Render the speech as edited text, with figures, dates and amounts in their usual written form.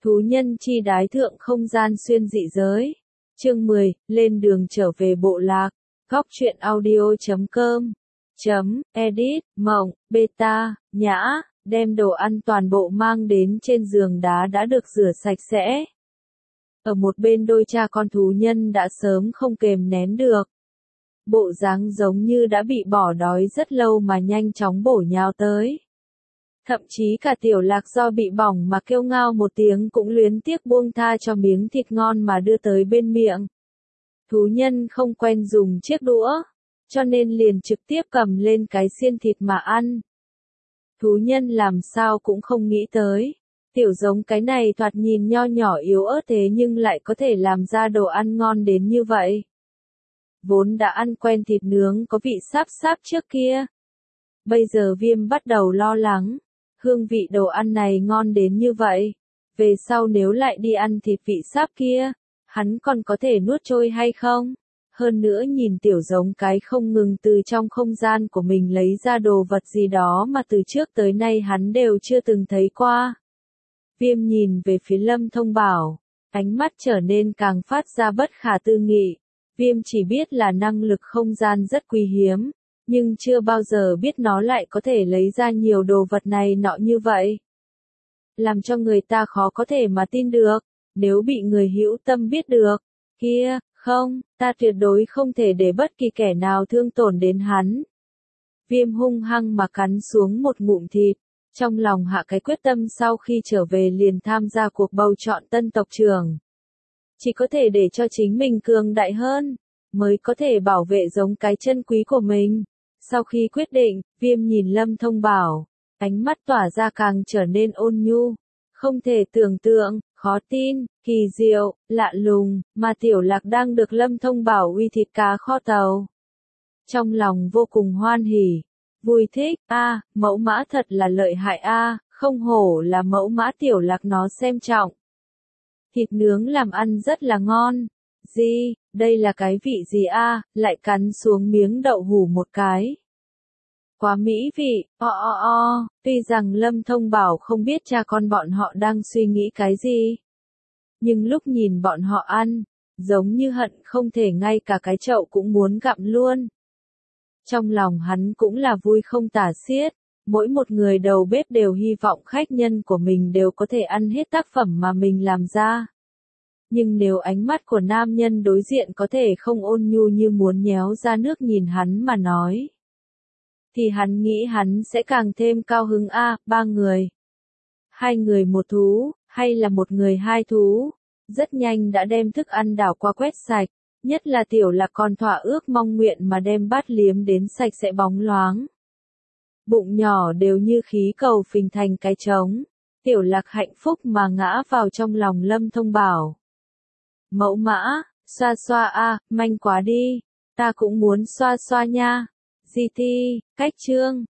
Thú nhân chi đái thượng không gian xuyên dị giới. Chương 10, lên đường trở về bộ lạc. Góc truyện audio.com Edit, Mộng, Beta, Nhã, đem đồ ăn toàn bộ mang đến trên giường đá đã được rửa sạch sẽ. Ở một bên đôi cha con thú nhân đã sớm không kềm nén được. Bộ dáng giống như đã bị bỏ đói rất lâu mà nhanh chóng bổ nhào tới. Thậm chí cả Tiểu Lạc do bị bỏng mà kêu ngao một tiếng cũng luyến tiếc buông tha cho miếng thịt ngon mà đưa tới bên miệng. Thú nhân không quen dùng chiếc đũa, cho nên liền trực tiếp cầm lên cái xiên thịt mà ăn. Thú nhân làm sao cũng không nghĩ tới. Tiểu giống cái này thoạt nhìn nho nhỏ yếu ớt thế nhưng lại có thể làm ra đồ ăn ngon đến như vậy. Vốn đã ăn quen thịt nướng có vị sáp sáp trước kia. Bây giờ Viêm bắt đầu lo lắng. Hương vị đồ ăn này ngon đến như vậy. Về sau nếu lại đi ăn thịt vị sáp kia, hắn còn có thể nuốt trôi hay không? Hơn nữa nhìn tiểu giống cái không ngừng từ trong không gian của mình lấy ra đồ vật gì đó mà từ trước tới nay hắn đều chưa từng thấy qua. Viêm nhìn về phía Lâm Thông Bảo, ánh mắt trở nên càng phát ra bất khả tư nghị. Viêm chỉ biết là năng lực không gian rất quý hiếm, nhưng chưa bao giờ biết nó lại có thể lấy ra nhiều đồ vật này nọ như vậy. Làm cho người ta khó có thể mà tin được, nếu bị người hữu tâm biết được, kia, không, ta tuyệt đối không thể để bất kỳ kẻ nào thương tổn đến hắn. Viêm hung hăng mà cắn xuống một ngụm thịt, trong lòng hạ cái quyết tâm sau khi trở về liền tham gia cuộc bầu chọn tân tộc trưởng. Chỉ có thể để cho chính mình cường đại hơn, mới có thể bảo vệ giống cái chân quý của mình. Sau khi quyết định, Viêm nhìn Lâm Thông Bảo, ánh mắt tỏa ra càng trở nên ôn nhu, không thể tưởng tượng, khó tin, kỳ diệu, lạ lùng, mà Tiểu Lạc đang được Lâm Thông Bảo uy thịt cá kho tàu. Trong lòng vô cùng hoan hỉ, vui thích, mẫu mã thật là lợi hại không hổ là mẫu mã Tiểu Lạc nó xem trọng. Thịt nướng làm ăn rất là ngon. Gì, đây là cái vị gì lại cắn xuống miếng đậu hủ một cái. Quá mỹ vị, tuy rằng Lâm Thông Bảo không biết cha con bọn họ đang suy nghĩ cái gì. Nhưng lúc nhìn bọn họ ăn, giống như hận không thể ngay cả cái chậu cũng muốn gặm luôn. Trong lòng hắn cũng là vui không tả xiết, mỗi một người đầu bếp đều hy vọng khách nhân của mình đều có thể ăn hết tác phẩm mà mình làm ra. Nhưng nếu ánh mắt của nam nhân đối diện có thể không ôn nhu như muốn nhéo ra nước nhìn hắn mà nói, thì hắn nghĩ hắn sẽ càng thêm cao hứng. Ba người, hai người một thú, hay là một người hai thú, rất nhanh đã đem thức ăn đảo qua quét sạch, nhất là Tiểu Lạc còn thỏa ước mong nguyện mà đem bát liếm đến sạch sẽ bóng loáng. Bụng nhỏ đều như khí cầu phình thành cái trống, Tiểu Lạc hạnh phúc mà ngã vào trong lòng Lâm Thông Bảo. Mẫu mã, xoa xoa manh quá đi, ta cũng muốn xoa xoa nha. GT, cách chương,